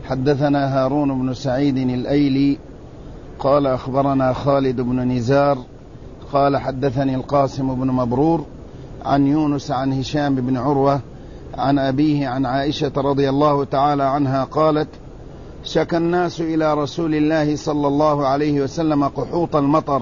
حدثنا هارون بن سعيد الأيلي قال أخبرنا خالد بن نزار قال حدثني القاسم بن مبرور عن يونس عن هشام بن عروة عن أبيه عن عائشة رضي الله تعالى عنها قالت: شكى الناس إلى رسول الله صلى الله عليه وسلم قحوط المطر،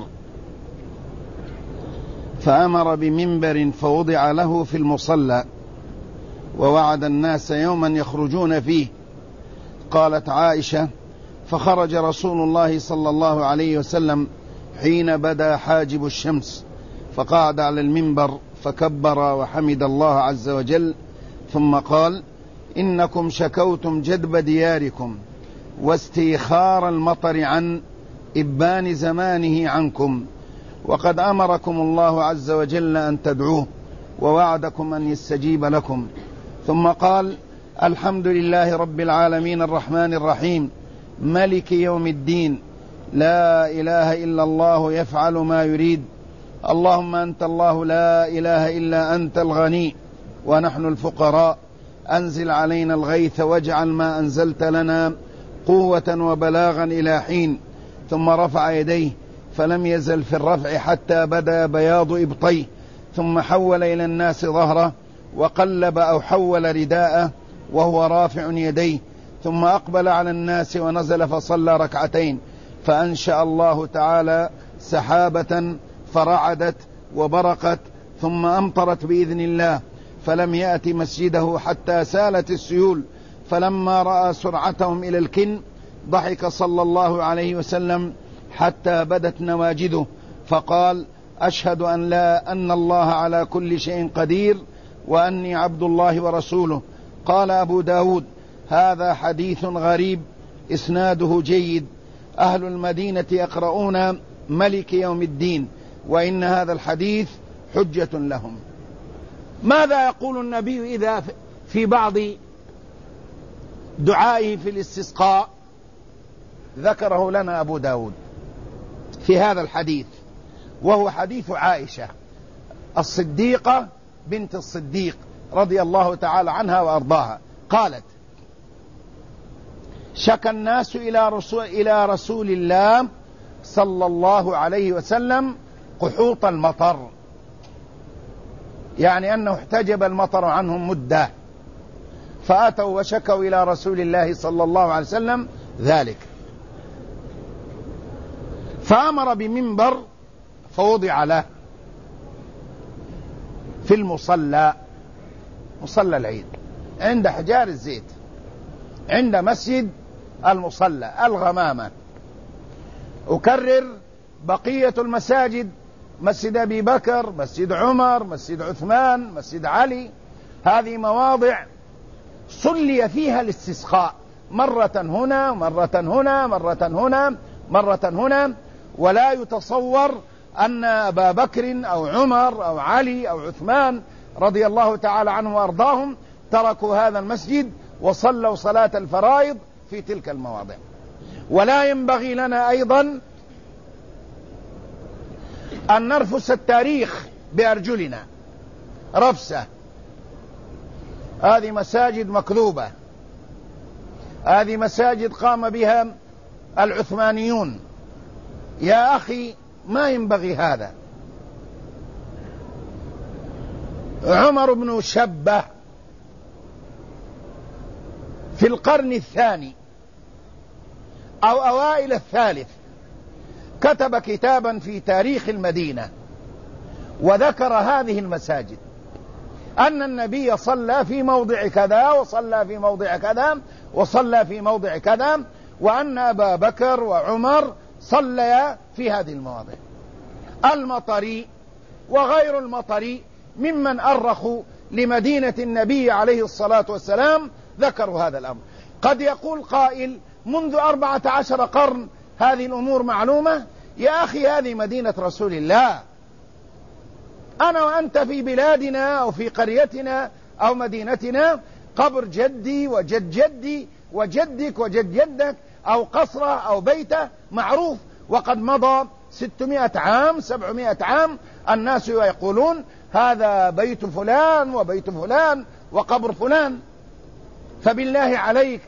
فأمر بمنبر فوضع له في المصلى، ووعد الناس يوما يخرجون فيه. قالت عائشة: فخرج رسول الله صلى الله عليه وسلم حين بدا حاجب الشمس، فقعد على المنبر فكبر وحمد الله عز وجل، ثم قال: إنكم شكوتم جدب دياركم واستيخار المطر عن إبان زمانه عنكم، وقد أمركم الله عز وجل أن تدعوه، ووعدكم أن يستجيب لكم. ثم قال: الحمد لله رب العالمين الرحمن الرحيم ملك يوم الدين، لا إله إلا الله يفعل ما يريد، اللهم أنت الله لا إله إلا أنت الغني ونحن الفقراء، أنزل علينا الغيث واجعل ما أنزلت لنا قوة وبلاغا إلى حين. ثم رفع يديه فلم يزل في الرفع حتى بدا بياض إبطيه، ثم حول إلى الناس ظهره وقلب أو حول رداءه وهو رافع يديه، ثم أقبل على الناس ونزل فصلى ركعتين، فأنشأ الله تعالى سحابة فرعدت وبرقت، ثم أمطرت بإذن الله، فلم يأت مسجده حتى سالت السيول. فلما رأى سرعتهم إلى الكن ضحك صلى الله عليه وسلم حتى بدت نواجذه، فقال: أشهد أن الله على كل شيء قدير، وأني عبد الله ورسوله. قال أبو داود: هذا حديث غريب إسناده جيد، أهل المدينة يقرؤون ملك يوم الدين، وإن هذا الحديث حجة لهم. ماذا يقول النبي إذا في بعض دعائه في الاستسقاء؟ ذكره لنا أبو داود في هذا الحديث، وهو حديث عائشة الصديقة بنت الصديق رضي الله تعالى عنها وأرضاها. قالت: شكى الناس إلى رسول الله صلى الله عليه وسلم قحوط المطر، يعني أنه احتجب المطر عنهم مدة، فأتوا وشكوا إلى رسول الله صلى الله عليه وسلم ذلك، فأمر بمنبر فوضع له في المصلى، مصلى العيد عند حجار الزيت عند مسجد المصلى الغمامة. أكرر: بقية المساجد، مسجد أبي بكر، مسجد عمر، مسجد عثمان، مسجد علي، هذه مواضع صلي فيها الاستسقاء، مرة هنا مرة هنا مرة هنا مرة هنا، ولا يتصور أن أبا بكر أو عمر أو علي أو عثمان رضي الله تعالى عنهم وأرضاهم تركوا هذا المسجد وصلوا صلاة الفرائض في تلك المواضع. ولا ينبغي لنا أيضا أن نرفس التاريخ بأرجلنا رفسة. هذه مساجد مكذوبة، هذه مساجد قام بها العثمانيون. يا أخي ما ينبغي هذا. عمر بن شبة في القرن الثاني أو أوائل الثالث كتب كتابا في تاريخ المدينة، وذكر هذه المساجد، أن النبي صلى في موضع كذا وصلى في موضع كذا وصلى في موضع كذا، وأن أبا بكر وعمر صليا في هذه المواضع. المطري وغير المطري ممن أرخوا لمدينة النبي عليه الصلاة والسلام ذكروا هذا الأمر. قد يقول قائل: منذ 14 قرن هذه الأمور معلومة. يا أخي هذه مدينة رسول الله، أنا وأنت في بلادنا أو في قريتنا أو مدينتنا قبر جدي وجد جدي وجدك وجد جدك أو قصره أو بيته معروف، وقد مضى 600 عام 700 عام الناس يقولون هذا بيت فلان وبيت فلان وقبر فلان. فبالله عليك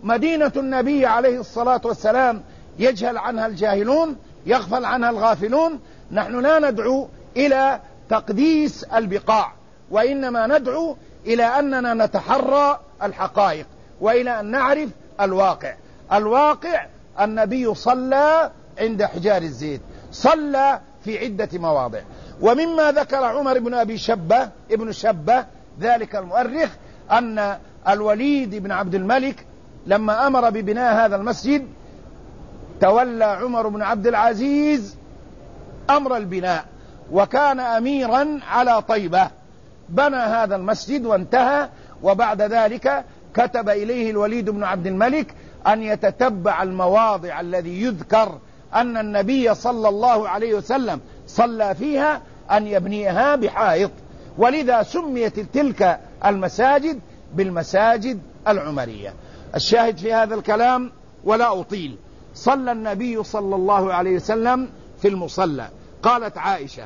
مدينة النبي عليه الصلاة والسلام يجهل عنها الجاهلون، يغفل عنها الغافلون. نحن لا ندعو إلى تقديس البقاع، وإنما ندعو إلى أننا نتحرى الحقائق، وإلى أن نعرف الواقع. الواقع النبي صلى عند حجار الزيت، صلى في عدة مواضع. ومما ذكر عمر بن أبي شبة ذلك المؤرخ أن الوليد بن عبد الملك لما أمر ببناء هذا المسجد تولى عمر بن عبد العزيز أمر البناء، وكان أميرا على طيبة، بنى هذا المسجد وانتهى. وبعد ذلك كتب إليه الوليد بن عبد الملك أن يتتبع المواضع الذي يذكر أن النبي صلى الله عليه وسلم صلى فيها أن يبنيها بحائط، ولذا سميت تلك المساجد بالمساجد العمرية. الشاهد في هذا الكلام ولا أطيل، صلى النبي صلى الله عليه وسلم في المصلى. قالت عائشة: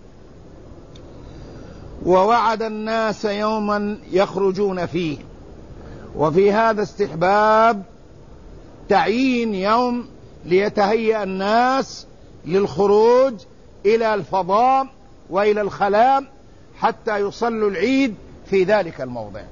ووعد الناس يوما يخرجون فيه. وفي هذا استحباب تعيين يوم ليتهيأ الناس للخروج إلى الفضاء وإلى الخلاء حتى يصلوا العيد في ذلك الموضع،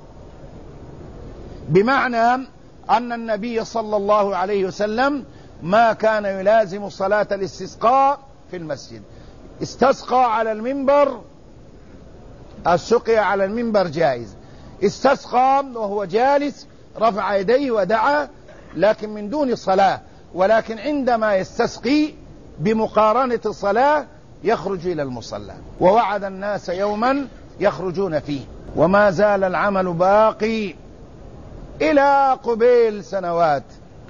بمعنى أن النبي صلى الله عليه وسلم ما كان يلازم صلاة الاستسقاء في المسجد. استسقى على المنبر، السقيا على المنبر جائز، استسقى وهو جالس رفع يديه ودعا، لكن من دون صلاة. ولكن عندما يستسقي بمقارنة الصلاة يخرج إلى المصلى. ووعد الناس يوما يخرجون فيه. وما زال العمل باقي إلى قبيل سنوات،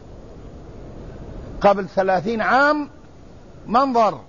قبل 30 عام منظر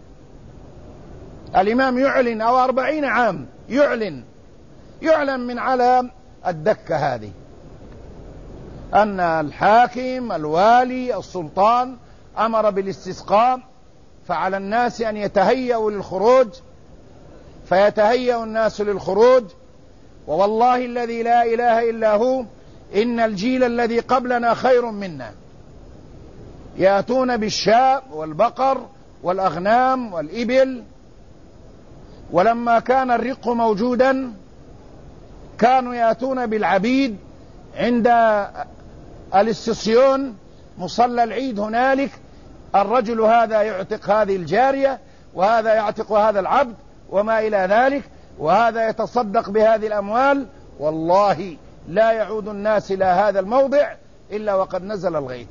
الإمام يعلن، أو 40 عام يعلن من على الدكة هذه أن الحاكم الوالي السلطان أمر بالاستسقاء، فعلى الناس أن يتهيأوا للخروج، فيتهيأ الناس للخروج. ووالله الذي لا إله إلا هو إن الجيل الذي قبلنا خير منا، يأتون بالشاء والبقر والأغنام والإبل. ولما كان الرق موجودا كانوا يأتون بالعبيد عند الاستسيون مصلى العيد هنالك، الرجل هذا يعتق هذه الجارية، وهذا يعتق هذا العبد وما إلى ذلك، وهذا يتصدق بهذه الأموال. والله لا يعود الناس إلى هذا الموضع إلا وقد نزل الغيث.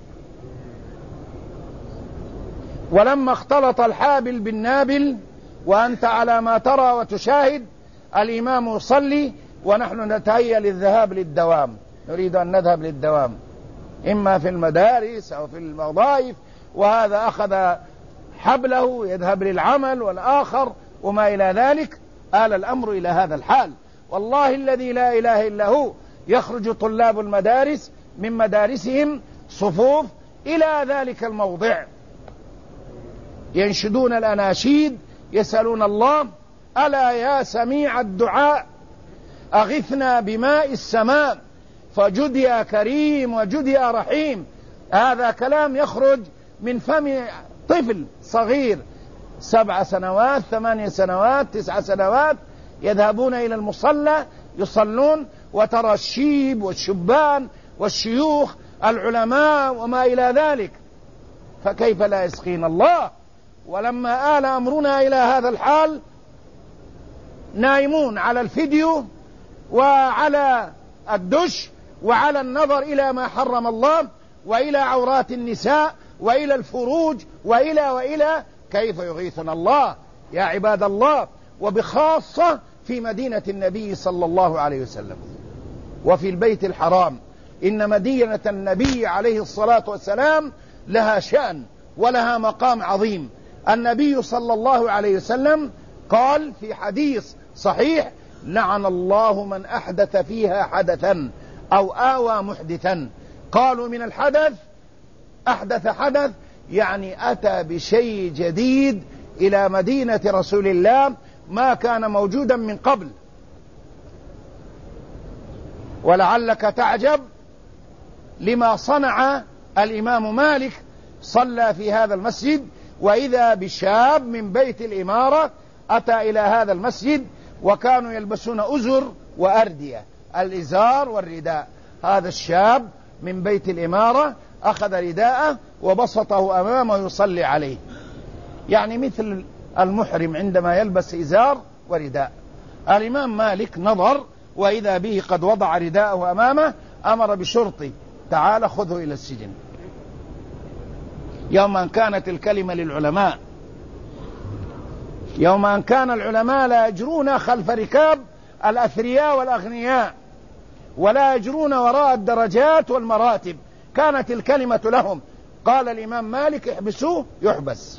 ولما اختلط الحابل بالنابل، وأنت على ما ترى وتشاهد، الإمام يصلي ونحن نتهيأ للذهاب للدوام، نريد أن نذهب للدوام إما في المدارس أو في الوظائف، وهذا أخذ حبله يذهب للعمل والآخر وما إلى ذلك. آل الأمر إلى هذا الحال. والله الذي لا إله إلا هو يخرج طلاب المدارس من مدارسهم صفوف إلى ذلك الموضع، ينشدون الأناشيد، يسألون الله: ألا يا سميع الدعاء أغثنا بماء السماء فجد يا كريم وجد يا رحيم. هذا كلام يخرج من فم طفل صغير 7 سنوات 8 سنوات 9 سنوات، يذهبون إلى المصلى يصلون، وترى الشيب والشبان والشيوخ العلماء وما إلى ذلك، فكيف لا يسقين الله؟ ولما آل أمرنا إلى هذا الحال نائمون على الفيديو وعلى الدش وعلى النظر إلى ما حرم الله، وإلى عورات النساء وإلى الفروج وإلى كيف يغيثنا الله يا عباد الله؟ وبخاصة في مدينة النبي صلى الله عليه وسلم وفي البيت الحرام. إن مدينة النبي عليه الصلاة والسلام لها شأن ولها مقام عظيم. النبي صلى الله عليه وسلم قال في حديث صحيح: لعن الله من أحدث فيها حدثا أو آوى محدثا. قالوا من الحدث أحدث حدث، يعني أتى بشيء جديد إلى مدينة رسول الله ما كان موجودا من قبل. ولعلك تعجب لما صنع الإمام مالك، صلى في هذا المسجد وإذا بشاب من بيت الإمارة أتى إلى هذا المسجد، وكانوا يلبسون أزر وأردية، الإزار والرداء. هذا الشاب من بيت الإمارة أخذ رداءه وبسطه أمامه يصلي عليه، يعني مثل المحرم عندما يلبس إزار ورداء. الإمام مالك نظر وإذا به قد وضع رداءه أمامه، أمر بشرطي: تعال خذه إلى السجن. يوم أن كانت الكلمة للعلماء، يوم أن كان العلماء لا يجرون خلف ركاب الأثرياء والأغنياء، ولا يجرون وراء الدرجات والمراتب، كانت الكلمة لهم. قال الإمام مالك: احبسوه. يحبس.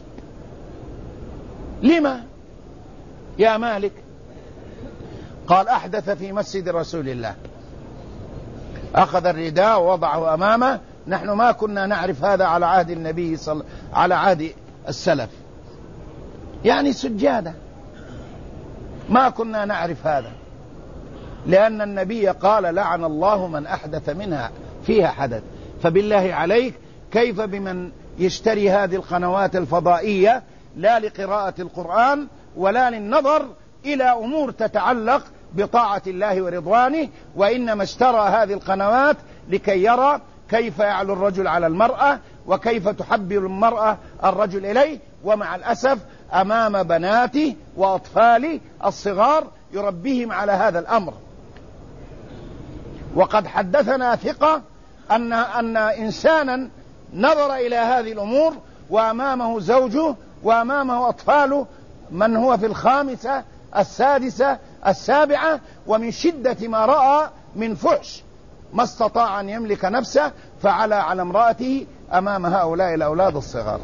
لما يا مالك؟ قال: أحدث في مسجد رسول الله. أخذ الرداء ووضعه أمامه. نحن ما كنا نعرف هذا على عهد النبي على عهد السلف، يعني سجادة، ما كنا نعرف هذا، لأن النبي قال: لعن الله من أحدث منها فيها حدث. فبالله عليك كيف بمن يشتري هذه القنوات الفضائية لا لقراءة القرآن ولا للنظر إلى أمور تتعلق بطاعة الله ورضوانه، وإنما اشترى هذه القنوات لكي يرى كيف يعلو الرجل على المرأة وكيف تحبب المرأة الرجل إليه. ومع الأسف أمام بناتي وأطفالي الصغار يربيهم على هذا الأمر. وقد حدثنا ثقة أن إنسانا نظر إلى هذه الأمور وأمامه زوجه وأمامه أطفاله، من هو في الخامسة السادسة السابعة، ومن شدة ما رأى من فحش ما استطاع أن يملك نفسه، فعلى على امرأته أمام هؤلاء الأولاد الصغار.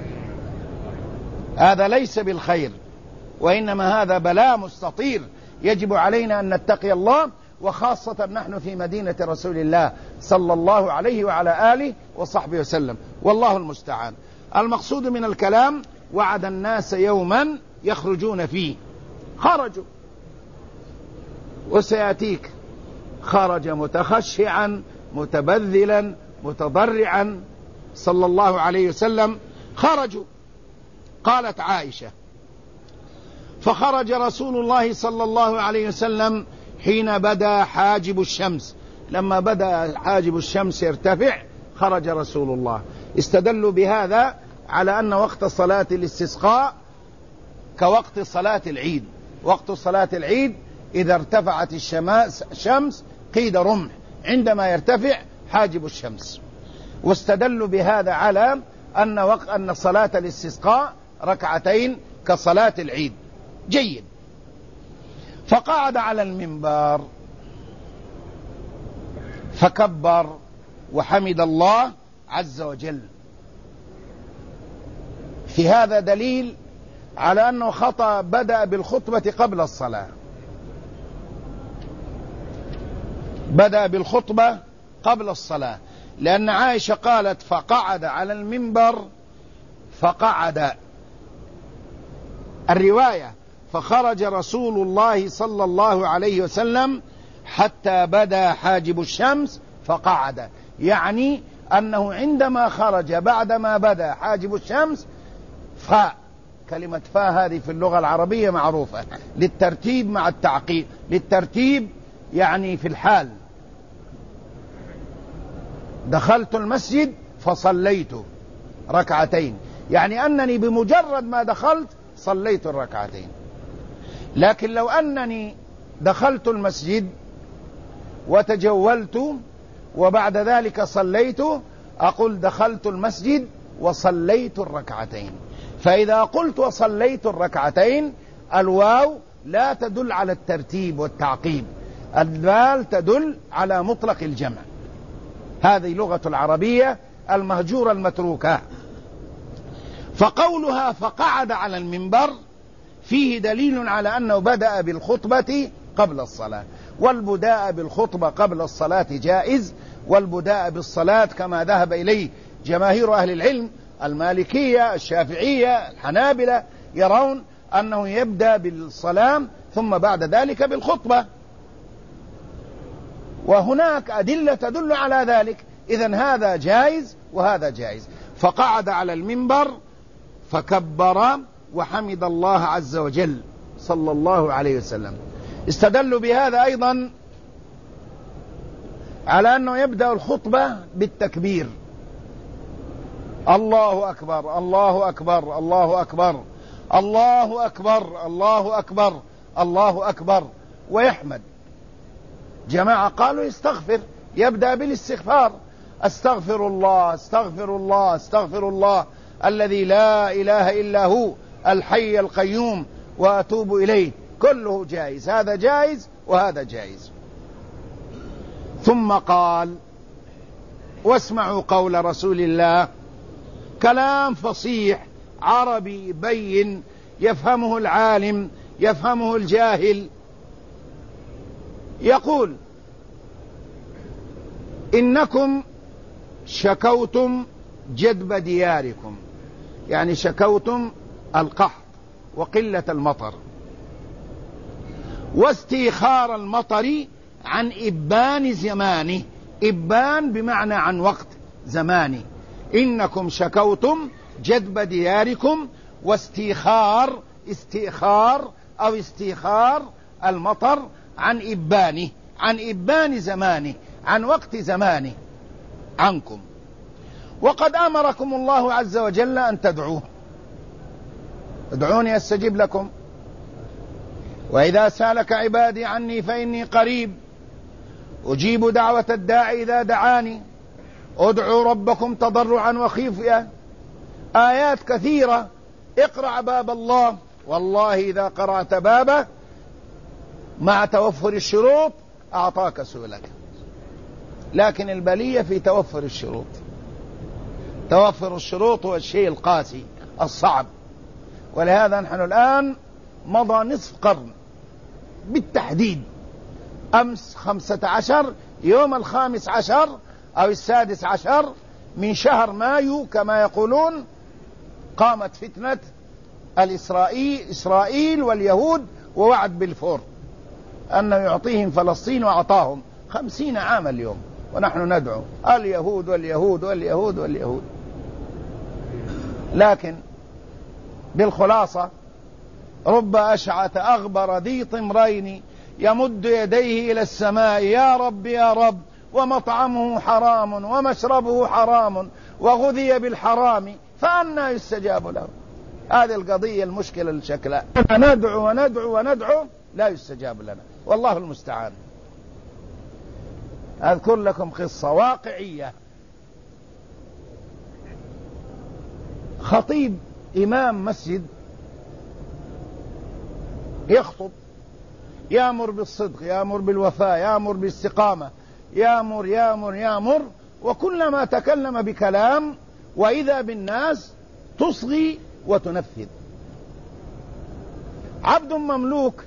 هذا ليس بالخير، وإنما هذا بلاء مستطير. يجب علينا أن نتقي الله، وخاصة نحن في مدينة رسول الله صلى الله عليه وعلى آله وصحبه وسلم، والله المستعان. المقصود من الكلام: وعد الناس يوما يخرجون فيه. خرجوا، وسيأتيك. خرج متخشعا متبذلا متضرعا صلى الله عليه وسلم. خرجوا. قالت عائشة: فخرج رسول الله صلى الله عليه وسلم حين بدا حاجب الشمس. لما بدا حاجب الشمس يرتفع خرج رسول الله. استدلوا بهذا على أن وقت صلاة الاستسقاء كوقت صلاة العيد. وقت صلاة العيد إذا ارتفعت الشمس قيد رمح عندما يرتفع حاجب الشمس. واستدلوا بهذا على أن صلاة الاستسقاء ركعتين كصلاة العيد. جيد. فقعد على المنبر فكبر وحمد الله عز وجل. في هذا دليل على أنه خطأ، بدأ بالخطبة قبل الصلاة. بدأ بالخطبة قبل الصلاة، لأن عائشة قالت: فقعد على المنبر. فقعد. الرواية: فخرج رسول الله صلى الله عليه وسلم حتى بدا حاجب الشمس فقعد، يعني أنه عندما خرج بعدما بدا حاجب الشمس. كلمة فاء هذه في اللغة العربية معروفة للترتيب مع التعقيب. للترتيب يعني في الحال. دخلت المسجد فصليت ركعتين، يعني أنني بمجرد ما دخلت صليت الركعتين. لكن لو أنني دخلت المسجد وتجولت وبعد ذلك صليت، أقول دخلت المسجد وصليت الركعتين. فإذا قلت وصليت الركعتين، الواو لا تدل على الترتيب والتعقيب، الدال تدل على مطلق الجمع. هذه لغة العربية المهجورة المتروكة. فقولها فقعد على المنبر فيه دليل على أنه بدأ بالخطبة قبل الصلاة. والبداء بالخطبة قبل الصلاة جائز، والبداء بالصلاة كما ذهب إليه جماهير أهل العلم المالكية الشافعية الحنابلة يرون أنه يبدأ بالصلاة ثم بعد ذلك بالخطبة. وهناك أدلة تدل على ذلك، إذن هذا جائز وهذا جائز. فقعد على المنبر فكبر وحمد الله عز وجل صلى الله عليه وسلم. استدلوا بهذا أيضا على أنه يبدأ الخطبة بالتكبير، الله أكبر الله أكبر الله أكبر الله أكبر الله أكبر الله أكبر، ويحمد. جماعة قالوا يستغفر، يبدأ بالاستغفار، استغفر الله استغفر الله استغفر الله الذي لا إله إلا هو الحي القيوم وأتوب إليه. كله جائز، هذا جائز وهذا جائز. ثم قال: واسمعوا قول رسول الله، كلام فصيح عربي بين يفهمه العالم يفهمه الجاهل. يقول: إنكم شكوتم جدب دياركم، يعني شكوتم القحط وقلة المطر واستيخار المطر عن إبان زمانه، إبان بمعنى عن وقت زمانه. إنكم شكوتم جدب دياركم واستيخار، استيخار أو استيخار المطر عن إبانه، عن إبان زمانه، عن وقت زمانه عنكم. وقد أمركم الله عز وجل أن تدعوه، ادعوني أستجب لكم، وإذا سألك عبادي عني فإني قريب أجيب دعوة الداعي إذا دعاني ادعوا ربكم تضرعا وخفية. آيات كثيرة. اقرأ باب الله، والله إذا قرأت بابه مع توفر الشروط أعطاك سؤلك، لكن البلية في توفر الشروط. توفر الشروط هو الشيء القاسي الصعب. ولهذا نحن الآن مضى نصف قرن بالتحديد، أمس 15 يوم 15 أو 16 من شهر مايو كما يقولون، قامت فتنة إسرائيل واليهود ووعد بلفور أنه يعطيهم فلسطين، وأعطاهم 50 عاما اليوم، ونحن ندعو اليهود واليهود واليهود واليهود. لكن بالخلاصة: رب أشعث أغبر ذي طمرين يمد يديه إلى السماء يا رب يا رب، ومطعمه حرام ومشربه حرام وغذي بالحرام فأنى يستجاب له. هذه القضية المشكلة الشكلة، ندعو وندعو وندعو لا يستجاب لنا، والله المستعان. أذكر لكم قصة واقعية. خطيب إمام مسجد يخطب، يأمر بالصدق، يأمر بالوفاء، يأمر بالاستقامة، يأمر يأمر يأمر، وكلما تكلم بكلام وإذا بالناس تصغي وتنفذ. عبد مملوك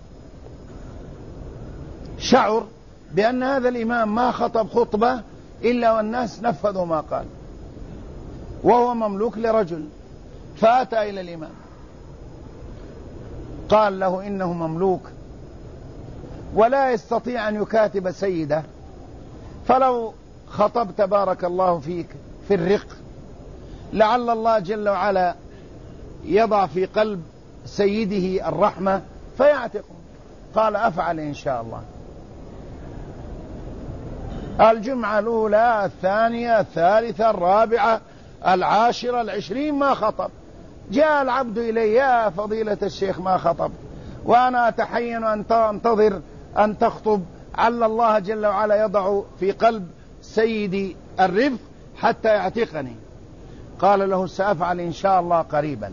شعر بأن هذا الإمام ما خطب خطبة إلا والناس نفذوا ما قال، وهو مملوك لرجل، فأتى إلى الإمام قال له: إنه مملوك ولا يستطيع أن يكاتب سيده، فلو خطبت بارك الله فيك في الرق لعل الله جل وعلا يضع في قلب سيده الرحمة فيعتقه. قال: أفعل إن شاء الله. الجمعة الأولى الثانية الثالثة الرابعة 10 20 ما خطب. جاء العبد إلي: يا فضيلة الشيخ ما خطب، وأنا أتحين أن أنتظر أن تخطب، عل الله جل وعلا يضع في قلب سيدي الرفق حتى يعتقني. قال له: سأفعل إن شاء الله قريبا.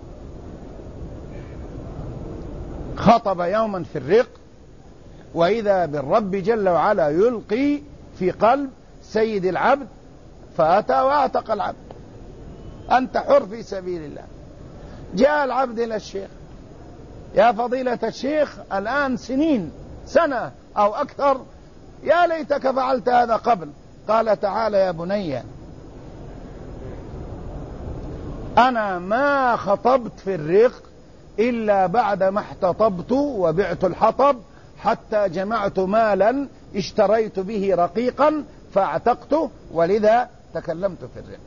خطب يوما في الرق، وإذا بالرب جل وعلا يلقي في قلب سيد العبد، فأتى وأعتق العبد. أنت حر في سبيل الله. جاء العبد إلى الشيخ: يا فضيلة الشيخ الآن سنين، سنة أو أكثر، يا ليتك فعلت هذا قبل. قال: تعال يا بني، أنا ما خطبت في الرق إلا بعد ما احتطبت وبعت الحطب حتى جمعت مالا اشتريت به رقيقا فاعتقته ولذا تكلمت في الرق.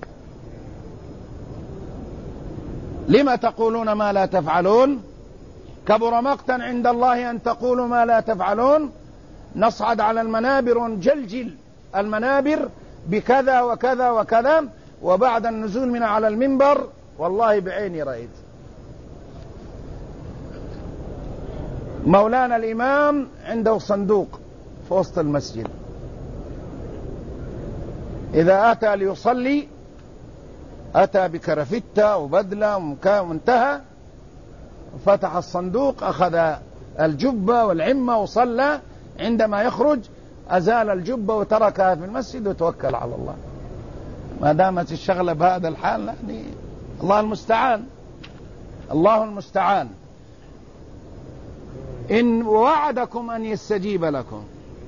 لما تقولون ما لا تفعلون؟ كبر مقتا عند الله أن تقولوا ما لا تفعلون. نصعد على المنابر ونجلجل المنابر بكذا وكذا وكذا، وبعد النزول من على المنبر والله بعيني رأيت مولانا الإمام عنده صندوق في وسط المسجد، إذا أتى ليصلي أتى بكرفتة وبدلة وانتهى، فتح الصندوق أخذ الجبة والعمة وصلى. عندما يخرج أزال الجبة وتركها في المسجد وتوكل على الله. ما دامت الشغلة بهذا الحال يعني الله المستعان، الله المستعان. إن وعدكم أن يستجيب لكم،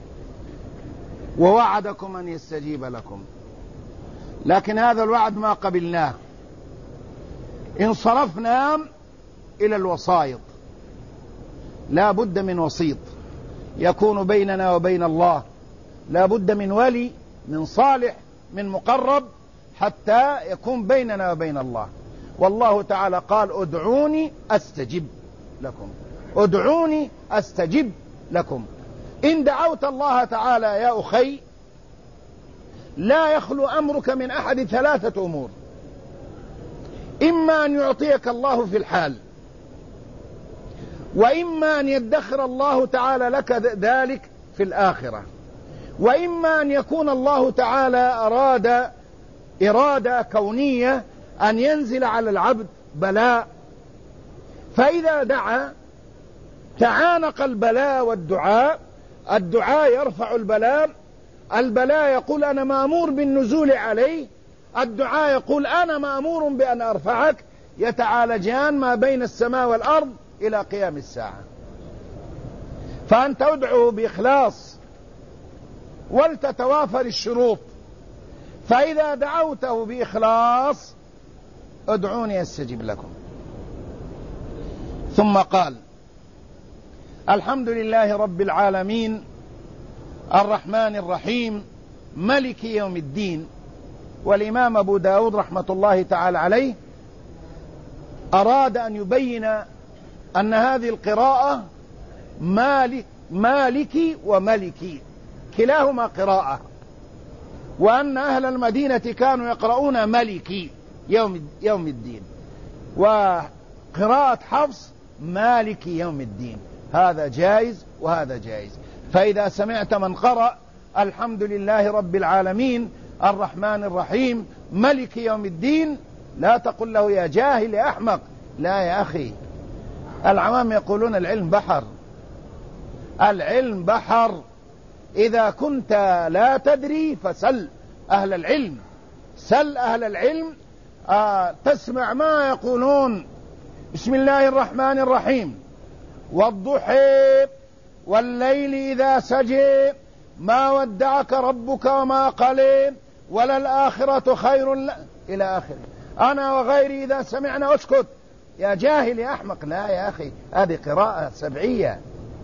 ووعدكم أن يستجيب لكم، لكن هذا الوعد ما قبلناه. انصرفنا إلى الوسائط، لا بد من وسيط يكون بيننا وبين الله، لا بد من ولي، من صالح، من مقرب، حتى يكون بيننا وبين الله. والله تعالى قال ادعوني أستجب لكم، ادعوني أستجب لكم. إن دعوت الله تعالى يا أخي لا يخلو أمرك من أحد ثلاثة أمور: إما أن يعطيك الله في الحال، وإما أن يدخر الله تعالى لك ذلك في الآخرة، وإما أن يكون الله تعالى أراد إرادة كونية أن ينزل على العبد بلاء، فإذا دعا تعانق البلاء والدعاء، الدعاء يرفع البلاء، البلاء يقول أنا مأمور بالنزول عليه، الدعاء يقول أنا مأمور بأن أرفعك، يتعالجان ما بين السماء والأرض إلى قيام الساعة. فأنت ادعو بإخلاص ولتتوافر الشروط. فإذا دعوته بإخلاص ادعوني أستجب لكم. ثم قال الحمد لله رب العالمين الرحمن الرحيم ملك يوم الدين. والإمام أبو داود رحمة الله تعالى عليه أراد أن يبين أن هذه القراءة مالكي وملكي كلاهما قراءة، وأن أهل المدينة كانوا يقرؤون ملكي يوم الدين، وقراءة حفص مالكي يوم الدين. هذا جائز وهذا جائز. فإذا سمعت من قرأ الحمد لله رب العالمين الرحمن الرحيم ملك يوم الدين لا تقل له يا جاهل يا أحمق، لا يا أخي. العوام يقولون العلم بحر، العلم بحر. إذا كنت لا تدري فسل أهل العلم، سل أهل العلم. تسمع ما يقولون بسم الله الرحمن الرحيم والضحى والليل إذا سجى ما ودعك ربك وما قلى وللآخرة خير إلى آخره. أنا وغيري إذا سمعنا أسكت يا جاهل يا أحمق، لا يا أخي، هذه قراءة سبعية.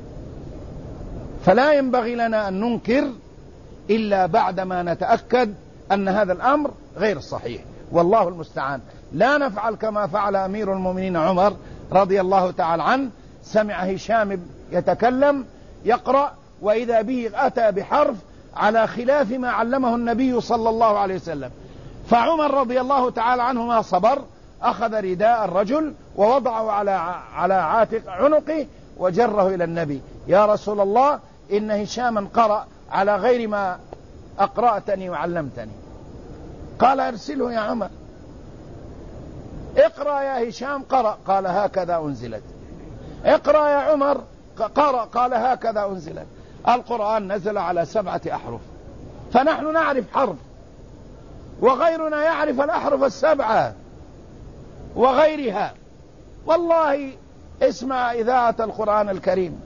فلا ينبغي لنا أن ننكر إلا بعدما نتأكد أن هذا الأمر غير صحيح، والله المستعان. لا نفعل كما فعل أمير المؤمنين عمر رضي الله تعالى عنه، سمع هشام يتكلم يقرأ وإذا به أتى بحرف على خلاف ما علمه النبي صلى الله عليه وسلم، فعمر رضي الله تعالى عنه ما صبر، أخذ رداء الرجل ووضعه على عاتق عنقه وجره إلى النبي: يا رسول الله إن هشاما قرأ على غير ما أقرأتني وعلمتني. قال ارسله يا عمر، اقرأ يا هشام. قرأ، قال هكذا أنزلت. اقرأ يا عمر، قرأ، قال هكذا أنزلت. القرآن نزل على 7 أحرف، فنحن نعرف حرف وغيرنا يعرف الأحرف 7 وغيرها. والله اسمع إذاعة القرآن الكريم،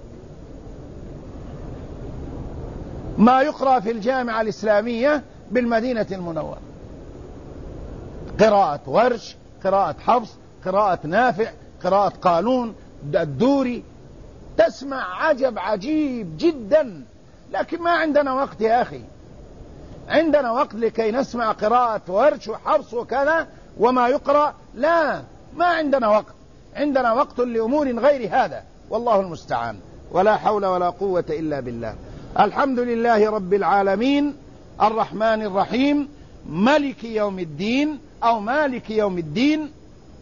ما يقرأ في الجامعة الإسلامية بالمدينة المنورة، قراءة ورش، قراءة حفص، قراءة نافع، قراءة قانون، الدوري. تسمع عجب عجيب جدا، لكن ما عندنا وقت يا أخي. عندنا وقت لكي نسمع قراءة ورش وحفص وكذا وما يقرأ؟ لا، ما عندنا وقت. عندنا وقت لأمور غير هذا، والله المستعان، ولا حول ولا قوة إلا بالله. الحمد لله رب العالمين، الرحمن الرحيم، ملك يوم الدين أو مالك يوم الدين.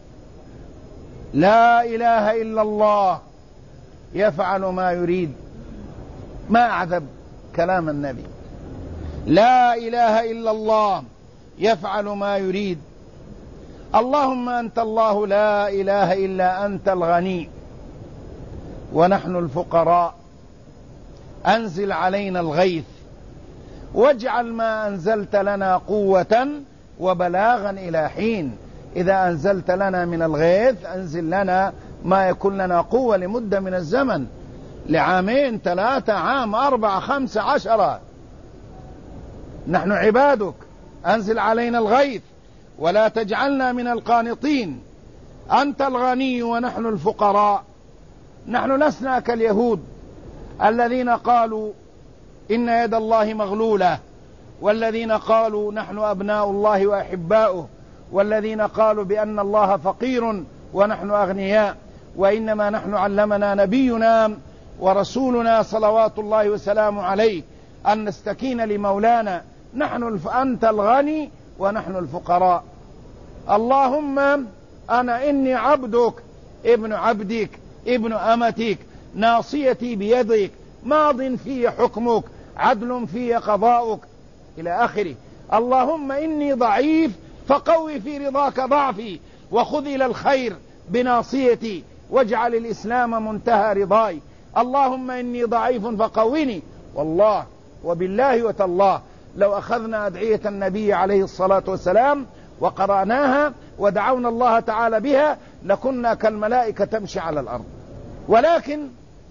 لا إله إلا الله يفعل ما يريد. ما أعذب كلام النبي، لا إله إلا الله يفعل ما يريد. اللهم أنت الله لا إله إلا أنت الغني ونحن الفقراء، أنزل علينا الغيث واجعل ما أنزلت لنا قوة وبلاغا إلى حين. إذا أنزلت لنا من الغيث أنزل لنا ما يكون لنا قوة لمدة من الزمن، لعامين 3 عام 4 5 10. نحن عبادك، أنزل علينا الغيث ولا تجعلنا من القانطين. أنت الغني ونحن الفقراء. نحن لسنا كاليهود الذين قالوا إن يد الله مغلولة، والذين قالوا نحن أبناء الله وأحباؤه، والذين قالوا بأن الله فقير ونحن أغنياء. وإنما نحن علمنا نبينا ورسولنا صلوات الله وسلامه عليه أن نستكين لمولانا. أنت الغني ونحن الفقراء. اللهم أنا إني عبدك ابن عبدك ابن أمتك، ناصيتي بيدك، ماض في حكمك، عدل في قضاؤك، إلى آخره. اللهم إني ضعيف فقوي في رضاك ضعفي، وخذ إلى الخير بناصيتي، واجعل الإسلام منتهى رضاي. اللهم إني ضعيف فقويني. والله وبالله وتالله لو أخذنا أدعية النبي عليه الصلاة والسلام وقرأناها ودعونا الله تعالى بها لكنا كالملائكة تمشي على الأرض، ولكن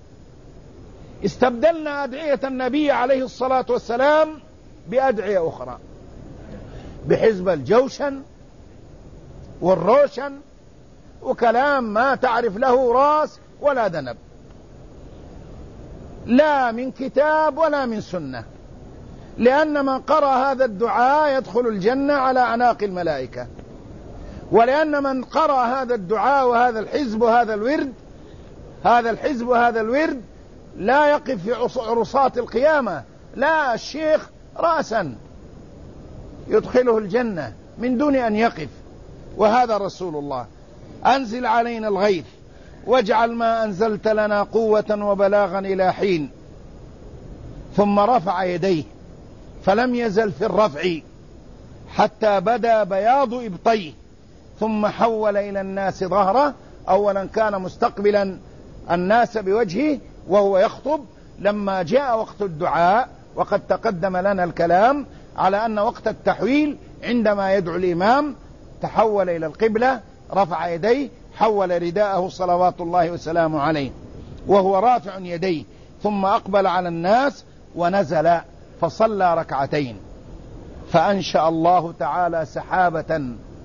استبدلنا أدعية النبي عليه الصلاة والسلام بأدعية أخرى، بحزب الجوشن والروشن وكلام ما تعرف له راس ولا ذنب، لا من كتاب ولا من سنة. لأن من قرأ هذا الدعاء يدخل الجنة على أعناق الملائكة، ولأن من قرأ هذا الدعاء وهذا الحزب وهذا الورد، هذا الحزب وهذا الورد لا يقف في عرصات القيامة، لا، الشيخ رأسا يدخله الجنة من دون أن يقف. وهذا رسول الله. أنزل علينا الغيث واجعل ما أنزلت لنا قوة وبلاغا إلى حين. ثم رفع يديه فلم يزل في الرفع حتى بدا بياض إبطيه، ثم حول إلى الناس ظهره. أولا كان مستقبلا الناس بوجهه وهو يخطب. لما جاء وقت الدعاء، وقد تقدم لنا الكلام على أن وقت التحويل عندما يدعو الإمام تحول إلى القبلة، رفع يديه، حول رداءه صلوات الله وسلامه عليه وهو رافع يديه، ثم أقبل على الناس ونزل فصلى ركعتين. فأنشأ الله تعالى سحابة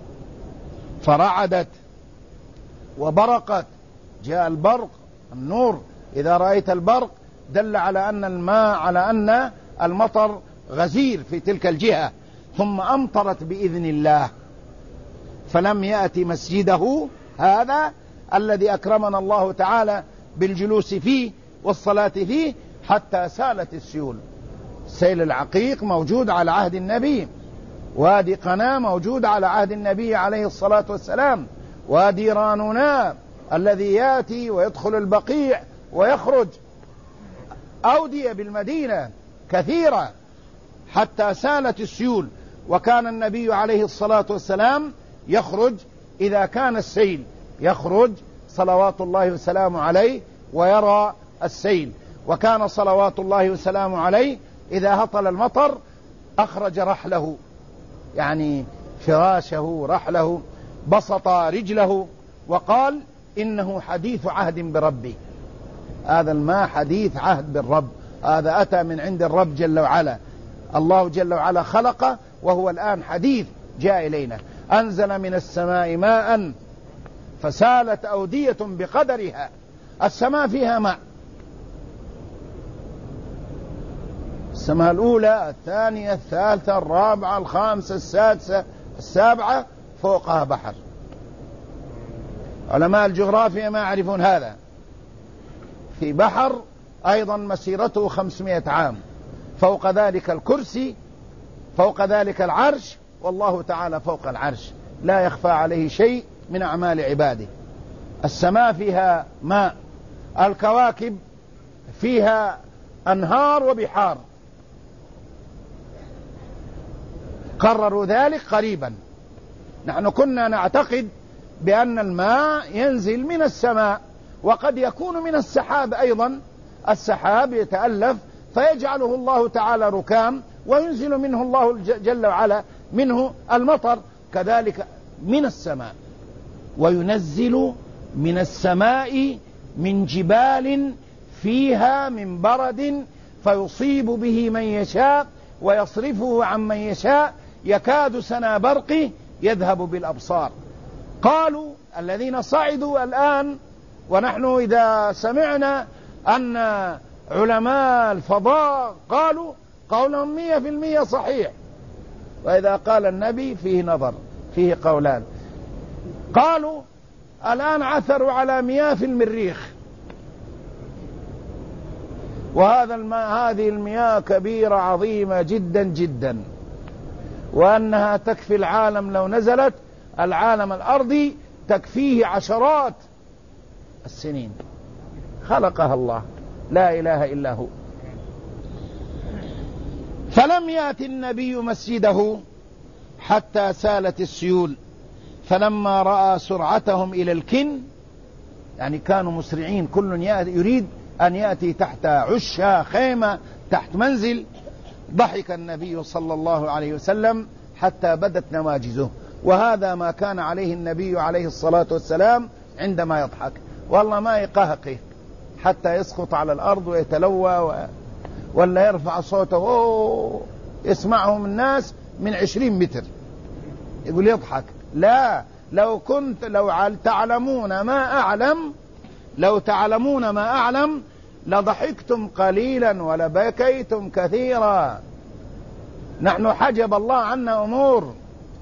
فرعدت وبرقت. جاء البرق، النور، إذا رأيت البرق دل على أن الماء، على أن المطر غزير في تلك الجهة. ثم أمطرت بإذن الله، فلم يأتي مسجده هذا الذي أكرمنا الله تعالى بالجلوس فيه والصلاة فيه حتى سالت السيول. سيل العقيق موجود على عهد النبي، وادي قناة موجود على عهد النبي عليه الصلاة والسلام، وادي رانونا الذي يأتي ويدخل البقيع ويخرج، أودية بالمدينة كثيرة حتى سالت السيول. وكان النبي عليه الصلاة والسلام يخرج إذا كان السيل، يخرج صلوات الله وسلامه عليه ويرى السيل. وكان صلوات الله وسلامه عليه إذا هطل المطر أخرج رحله، يعني فراشه رحله، بسط رجله وقال إنه حديث عهد بربي. هذا الماء حديث عهد بالرب، هذا أتى من عند الرب جل وعلا. الله جل وعلا خلقه وهو الآن حديث جاء إلينا. أنزل من السماء ماء فسالت أودية بقدرها. السماء فيها ماء، السماء الأولى، الثانية، الثالثة، الرابعة، الخامسة، السادسة، السابعة، فوقها بحر. علماء الجغرافيا ما يعرفون هذا. في بحر أيضا مسيرته 500 عام، فوق ذلك الكرسي، فوق ذلك العرش، والله تعالى فوق العرش لا يخفى عليه شيء من أعمال عباده. السماء فيها ماء، الكواكب فيها أنهار وبحار، قرروا ذلك قريبا. نحن كنا نعتقد بأن الماء ينزل من السماء، وقد يكون من السحاب أيضا. السحاب يتألف فيجعله الله تعالى ركام، وينزل منه الله جل وعلا منه المطر، كذلك من السماء. وينزل من السماء من جبال فيها من برد فيصيب به من يشاء ويصرفه عن من يشاء، يكاد سنا برقه يذهب بالأبصار. قالوا الذين صعدوا الآن، ونحن إذا سمعنا أن علماء الفضاء قالوا قولهم 100% صحيح، وإذا قال النبي فيه نظر، فيه قولان. قالوا الآن عثروا على مياه في المريخ، هذه المياه كبيرة عظيمة جدا جدا، وأنها تكفي العالم لو نزلت، العالم الأرضي تكفيه عشرات السنين. خلقها الله، لا إله إلا هو. فلم يأت النبي مسجده حتى سالت السيول، فلما رأى سرعتهم إلى الكن، يعني كانوا مسرعين، كل يريد أن يأتي تحت عشة، خيمة، تحت منزل، ضحك النبي صلى الله عليه وسلم حتى بدت نواجذه. وهذا ما كان عليه النبي عليه الصلاة والسلام عندما يضحك، والله ما يقهقه حتى يسقط على الأرض ويتلوى ولا يرفع صوته يسمعهم الناس من 20 متر يقول يضحك. لا، لو تعلمون ما أعلم لضحكتم قليلا ولبكيتم كثيرا. نحن حجب الله عنا أمور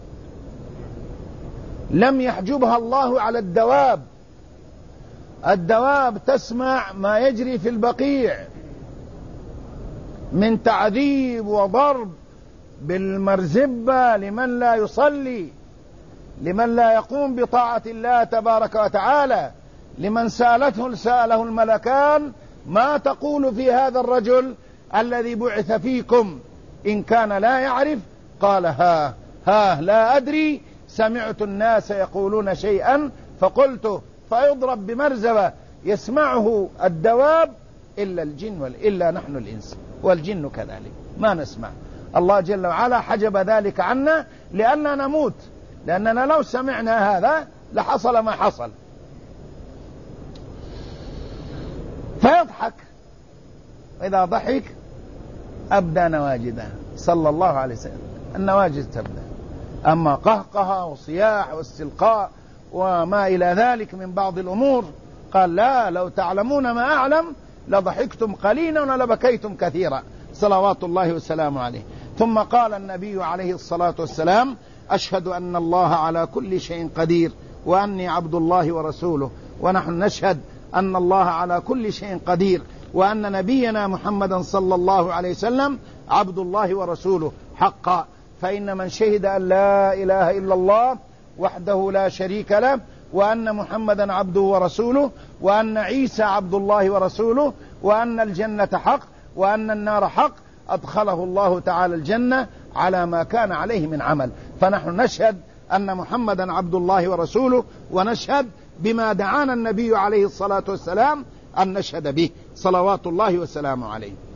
لم يحجبها الله على الدواب. الدواب تسمع ما يجري في البقيع من تعذيب وضرب بالمرزبة لمن لا يصلي، لمن لا يقوم بطاعة الله تبارك وتعالى، لمن سأله الملكان ما تقول في هذا الرجل الذي بعث فيكم؟ إن كان لا يعرف قال ها لا أدري، سمعت الناس يقولون شيئا فقلته، فيضرب بمرزبة يسمعه الدواب إلا الجن إلا نحن الإنس، والجن كذلك ما نسمع. الله جل وعلا حجب ذلك عنا لأننا نموت، لأننا لو سمعنا هذا لحصل ما حصل. فيضحك، إذا ضحك أبدى نواجده صلى الله عليه وسلم، النواجذ تبدأ. أما قهقها وصياح واستلقاء وما إلى ذلك من بعض الأمور، قال لا، لو تعلمون ما أعلم لضحكتم قليلا ولبكيتم كثيرا، صلوات الله وسلامه عليه. ثم قال النبي عليه الصلاة والسلام: أشهد أن الله على كل شيء قدير وأني عبد الله ورسوله. ونحن نشهد أن الله على كل شيء قدير، وأن نبينا محمدا صلى الله عليه وسلم عبد الله ورسوله حقا. فإن من شهد أن لا إله إلا الله وحده لا شريك له، وأن محمدا عبده ورسوله، وأن عيسى عبد الله ورسوله، وأن الجنة حق وأن النار حق، أدخله الله تعالى الجنة على ما كان عليه من عمل. فنحن نشهد أن محمدا عبد الله ورسوله، ونشهد بما دعانا النبي عليه الصلاة والسلام أن نشهد به، صلوات الله وسلامه عليه.